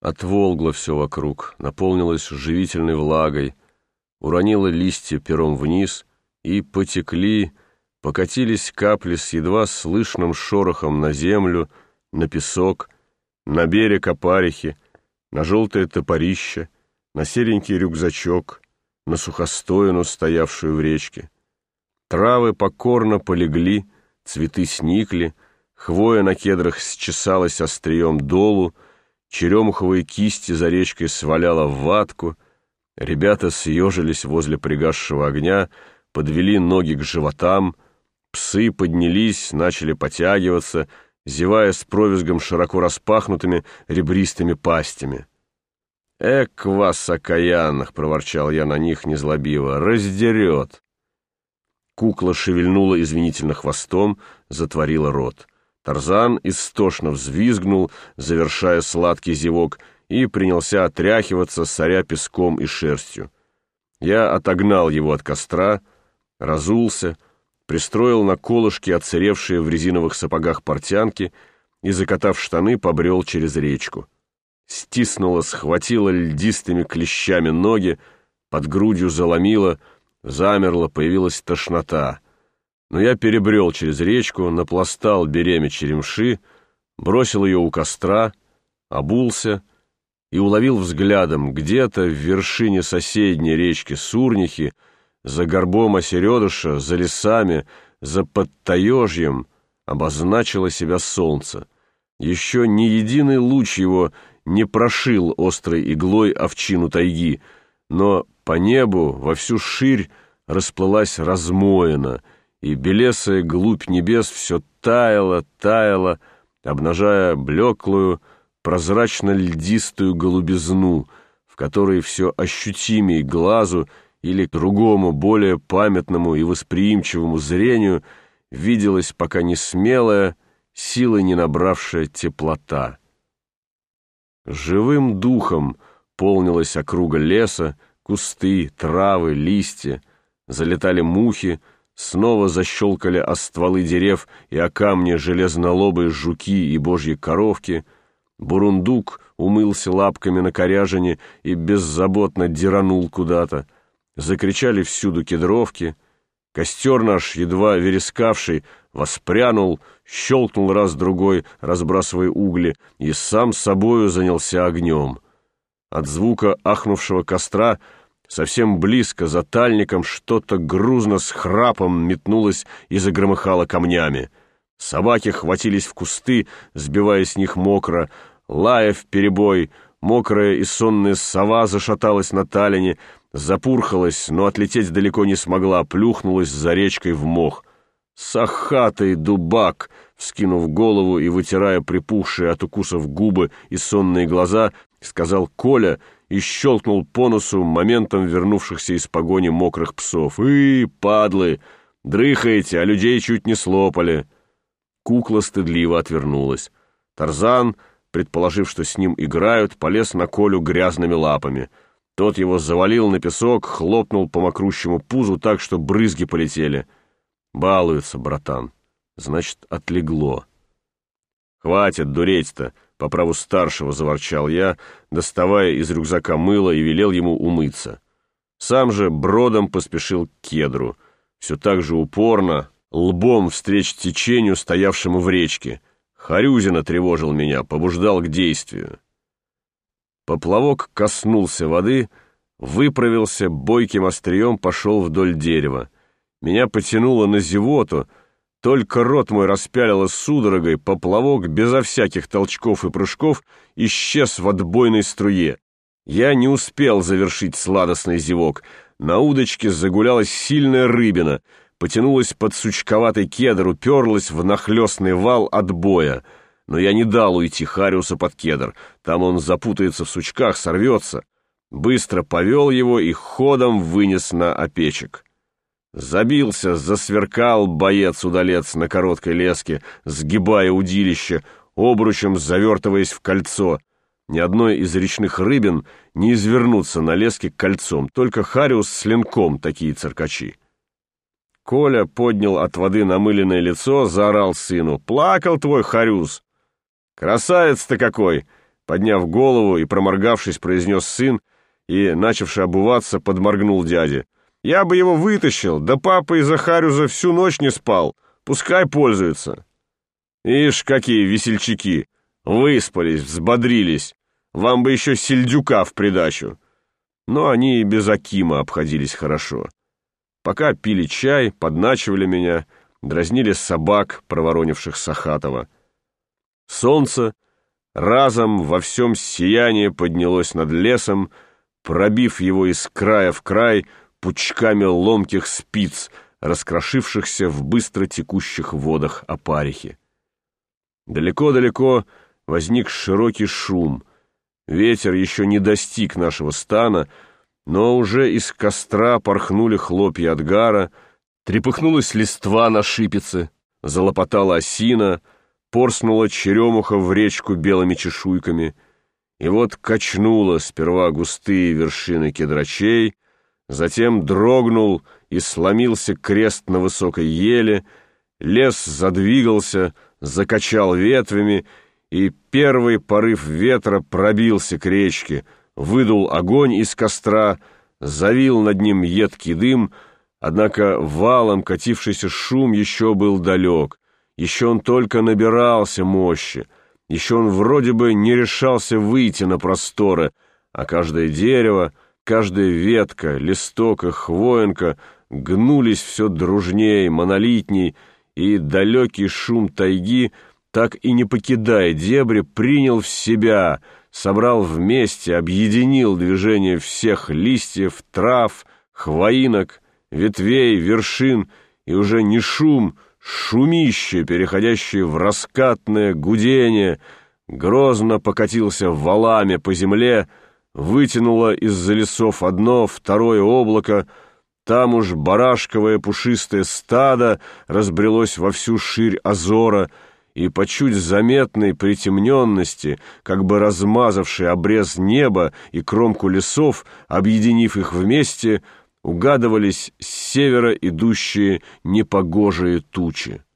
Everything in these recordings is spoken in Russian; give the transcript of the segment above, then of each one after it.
Отволгло все вокруг, наполнилось живительной влагой, уронило листья пером вниз, и потекли, покатились капли с едва слышным шорохом на землю, на песок, на берег опарихи, на желтое топорище, на серенький рюкзачок, на сухостояну, стоявшую в речке. Травы покорно полегли, цветы сникли, хвоя на кедрах счесалась острием долу, черемуховые кисти за речкой сваляла в ватку, ребята съежились возле пригасшего огня, подвели ноги к животам, псы поднялись, начали потягиваться, зевая с провизгом широко распахнутыми ребристыми пастями. «Эк вас, окаянных!» — проворчал я на них незлобиво. «Раздерет!» Кукла шевельнула извинительно хвостом, затворила рот. Тарзан истошно взвизгнул, завершая сладкий зевок, и принялся отряхиваться, соря песком и шерстью. Я отогнал его от костра, разулся, пристроил на колышки отсыревшие в резиновых сапогах портянки и, закатав штаны, побрел через речку. Стиснула, схватила льдистыми клещами ноги, под грудью заломила, замерла, появилась тошнота. Но я перебрел через речку, напластал беремя черемши, бросил ее у костра, обулся и уловил взглядом где-то в вершине соседней речки Сурнихи, за горбом Осередыша, за лесами, за Подтаежьем обозначило себя солнце. Еще ни единый луч его не прошил острой иглой овчину тайги, но по небу во всю ширь расплылась размоина, и белесая глубь небес все таяла, таяла, обнажая блеклую, прозрачно-льдистую голубизну, в которой все ощутимее глазу или другому, более памятному и восприимчивому зрению виделась пока не смелая, силой не набравшая теплота. Живым духом полнилась округа леса, кусты, травы, листья, залетали мухи, снова защелкали о стволы дерев и о камни железнолобые жуки и божьи коровки. Бурундук умылся лапками на коряжине и беззаботно деранул куда-то. Закричали всюду кедровки. Костер наш, едва верескавший, воспрянул, щелкнул раз-другой, разбрасывая угли, и сам собою занялся огнем. От звука ахнувшего костра совсем близко, за тальником, что-то грузно с храпом метнулось и загромыхало камнями. Собаки хватились в кусты, сбивая с них мокро, лая вперебой. Мокрая и сонная сова зашаталась на талине, запурхалась, но отлететь далеко не смогла, плюхнулась за речкой в мох. «Сахатый дубак!» — вскинув голову и вытирая припухшие от укусов губы и сонные глаза, сказал Коля и щелкнул по носу моментом вернувшихся из погони мокрых псов. Падлы! Дрыхаете, а людей чуть не слопали!» Кукла стыдливо отвернулась. Тарзан, предположив, что с ним играют, полез на Колю грязными лапами. Тот его завалил на песок, хлопнул по мокрущему пузу так, что брызги полетели. «Балуется, братан. Значит, отлегло». «Хватит дуреть-то!» — по праву старшего заворчал я, доставая из рюкзака мыло, и велел ему умыться. Сам же бродом поспешил к кедру, все так же упорно, лбом встреч течению, стоявшему в речке. Харюзина тревожил меня, побуждал к действию. Поплавок коснулся воды, выправился, бойким острием пошел вдоль дерева. Меня потянуло на зевоту, только рот мой распялило судорогой, поплавок безо всяких толчков и прыжков исчез в отбойной струе. Я не успел завершить сладостный зевок. На удочке загулялась сильная рыбина, потянулась под сучковатый кедр, уперлась в нахлестный вал отбоя. Но я не дал уйти Хариуса под кедр. Там он запутается в сучках, сорвется. Быстро повел его и ходом вынес на опечек. Забился, засверкал боец-удалец на короткой леске, сгибая удилище, обручем завертываясь в кольцо. Ни одной из речных рыбин не извернуться на леске кольцом, только Хариус с ленком такие циркачи. Коля поднял от воды намыленное лицо, заорал сыну: «Плакал твой Харюс! Красавец-то какой! Подняв голову и проморгавшись, произнес сын и, начавший обуваться, подморгнул дяде. «Я бы его вытащил, да папа из Захарюза всю ночь не спал. Пускай пользуется». «Ишь, какие весельчаки! Выспались, взбодрились. Вам бы еще сельдюка в придачу». Но они и без Акима обходились хорошо. Пока пили чай, подначивали меня, дразнили собак, проворонивших Сахатова. Солнце разом во всем сиянии поднялось над лесом, пробив его из края в край пучками ломких спиц, раскрошившихся в быстро текущих водах опарихи. Далеко-далеко возник широкий шум. Ветер еще не достиг нашего стана, но уже из костра порхнули хлопья отгара, трепыхнулась листва на шипице, залопотала осина, порснула черемуха в речку белыми чешуйками, и вот качнула сперва густые вершины кедрачей, затем дрогнул и сломился крест на высокой еле, лес задвигался, закачал ветвями, и первый порыв ветра пробился к речке, выдул огонь из костра, завил над ним едкий дым, однако валом катившийся шум еще был далек, еще он только набирался мощи, еще он вроде бы не решался выйти на просторы, а каждое дерево, каждая ветка, листок и хвоинка гнулись все дружней, монолитней, и далекий шум тайги, так и не покидая дебри, принял в себя, собрал вместе, объединил движение всех листьев, трав, хвоинок, ветвей, вершин, и уже не шум, шумище, переходящее в раскатное гудение, грозно покатился валами по земле, вытянуло из-за лесов одно, второе облако, там уж барашковое пушистое стадо разбрелось во всю ширь озера, и по чуть заметной притемненности, как бы размазавший обрез неба и кромку лесов, объединив их вместе, угадывались с севера идущие непогожие тучи.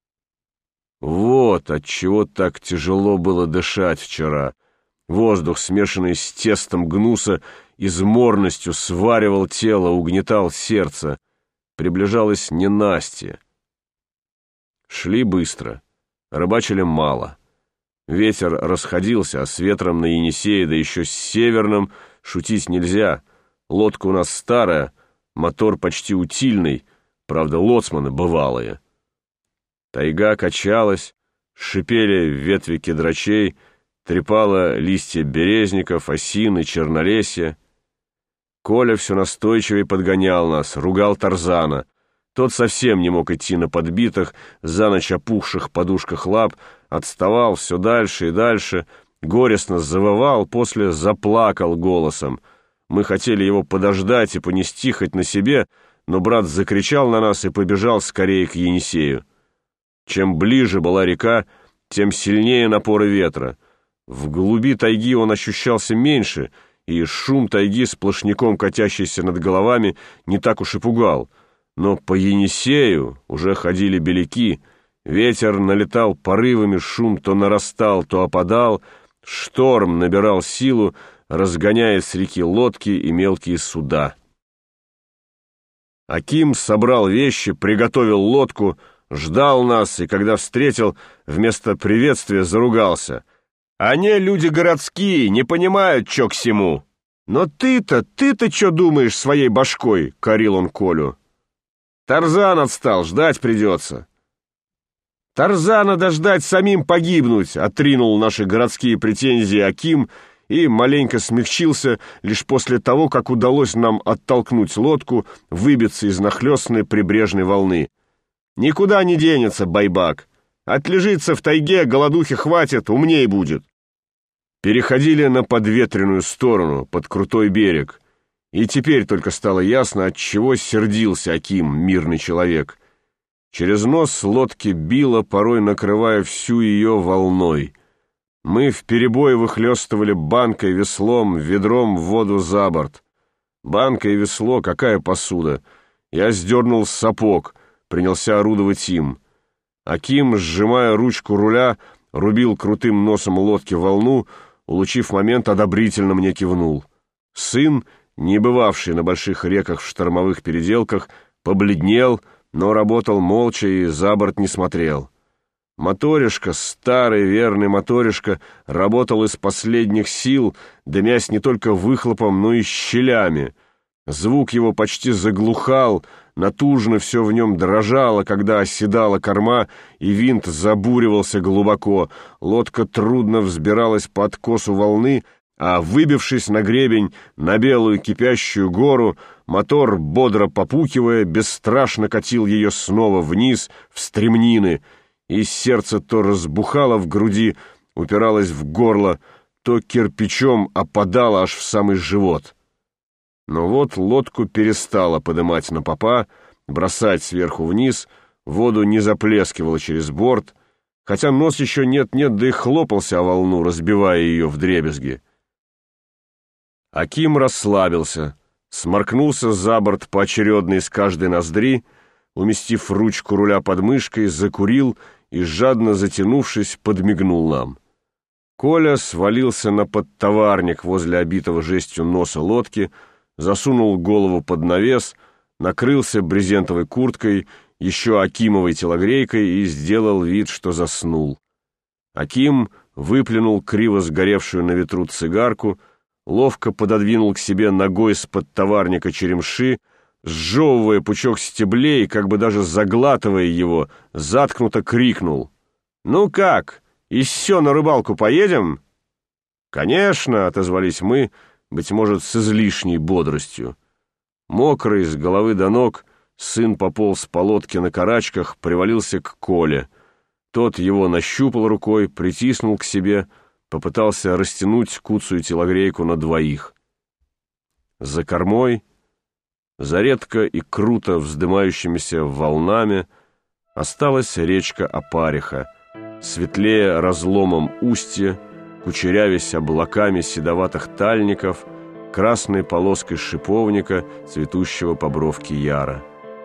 Вот отчего так тяжело было дышать вчера. Воздух, смешанный с тестом гнуса, изморностью сваривал тело, угнетал сердце. Приближалось ненастье. Шли быстро. Рыбачили мало. Ветер расходился, а с ветром на Енисее, да еще с северным, шутить нельзя. Лодка у нас старая, мотор почти утильный, правда, лоцманы бывалые. Тайга качалась, шипели ветви кедрачей, трепала листья березников, осин и чернолесья. Коля все настойчивее подгонял нас, ругал Тарзана. Тот совсем не мог идти на подбитых, за ночь опухших подушках лап, отставал все дальше и дальше, горестно завывал, после заплакал голосом. Мы хотели его подождать и понести хоть на себе, но брат закричал на нас и побежал скорее к Енисею. Чем ближе была река, тем сильнее напоры ветра. В глуби тайги он ощущался меньше, и шум тайги, сплошняком катящийся над головами, не так уж и пугал. Но по Енисею уже ходили беляки, ветер налетал порывами, шум то нарастал, то опадал, шторм набирал силу, разгоняя с реки лодки и мелкие суда. Аким собрал вещи, приготовил лодку, ждал нас, и когда встретил, вместо приветствия заругался. «Они люди городские, не понимают, чё к сему». «Но ты-то чё думаешь своей башкой?» — корил он Колю. «Тарзан отстал, ждать придется». «Тарзана дождать, самим погибнуть», — отринул наши городские претензии Аким и маленько смягчился лишь после того, как удалось нам оттолкнуть лодку, выбиться из нахлёстной прибрежной волны. «Никуда не денется, байбак. Отлежится в тайге, голодухи хватит, умней будет». Переходили на подветренную сторону, под крутой берег. И теперь только стало ясно, отчего сердился Аким, мирный человек. Через нос лодки било, порой накрывая всю ее волной. Мы вперебой выхлестывали банкой, веслом, ведром в воду за борт. Банка и весло — какая посуда! Я сдернул сапог, принялся орудовать им. Аким, сжимая ручку руля, рубил крутым носом лодки волну, улучив момент, одобрительно мне кивнул. Сын, не бывавший на больших реках в штормовых переделках, побледнел, но работал молча и за борт не смотрел. Моторишка, старый верный моторишка, работал из последних сил, дымясь не только выхлопом, но и щелями. Звук его почти заглухал, натужно все в нем дрожало, когда оседала корма, и винт забуривался глубоко. Лодка трудно взбиралась по откосу волны, а, выбившись на гребень, на белую кипящую гору, мотор, бодро попукивая, бесстрашно катил ее снова вниз, в стремнины, и сердце то разбухало в груди, упиралось в горло, то кирпичом опадало аж в самый живот. Но вот лодку перестала подымать на попа, бросать сверху вниз, воду не заплескивало через борт, хотя нос еще нет-нет, да и хлопался о волну, разбивая ее вдребезги. Аким расслабился, сморкнулся за борт поочередно из каждой ноздри, уместив ручку руля под мышкой, закурил и, жадно затянувшись, подмигнул нам. Коля свалился на подтоварник возле обитого жестью носа лодки, засунул голову под навес, накрылся брезентовой курткой, еще Акимовой телогрейкой и сделал вид, что заснул. Аким выплюнул криво сгоревшую на ветру цигарку, ловко пододвинул к себе ногой с подтоварника черемши, сжевывая пучок стеблей, как бы даже заглатывая его, заткнуто крикнул: «Ну как, еще на рыбалку поедем?» «Конечно», — отозвались мы, быть может, с излишней бодростью. Мокрый с головы до ног, сын пополз по лодке на карачках, привалился к Коле. Тот его нащупал рукой, притиснул к себе, попытался растянуть куцую телогрейку на двоих. За кормой, за редко и круто вздымающимися волнами, осталась речка Опариха, светлее разломом устья, кучерявясь облаками седоватых тальников, красной полоской шиповника, цветущего по бровке яра.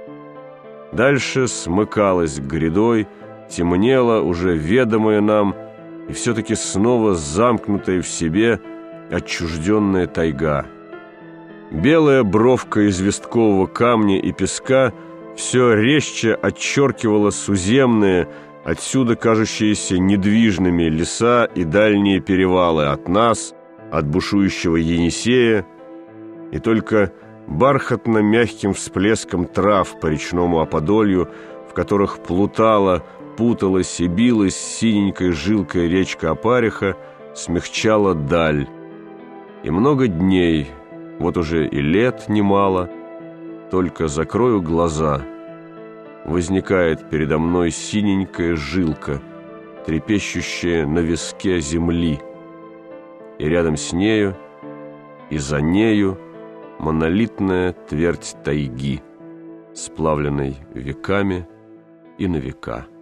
Дальше смыкалась грядой, темнела уже ведомая нам, и все-таки снова замкнутая в себе отчужденная тайга. Белая бровка известкового камня и песка все резче отчеркивала суземные, отсюда кажущиеся недвижными леса и дальние перевалы от нас, от бушующего Енисея, и только бархатно-мягким всплеском трав по речному оподолью, в которых плутала, путалась и билась синенькой жилкой речка Опариха, смягчала даль. И много дней, вот уже и лет немало, только закрою глаза, возникает передо мной синенькая жилка, трепещущая на виске земли, и рядом с нею, и за нею монолитная твердь тайги, сплавленной веками и на века.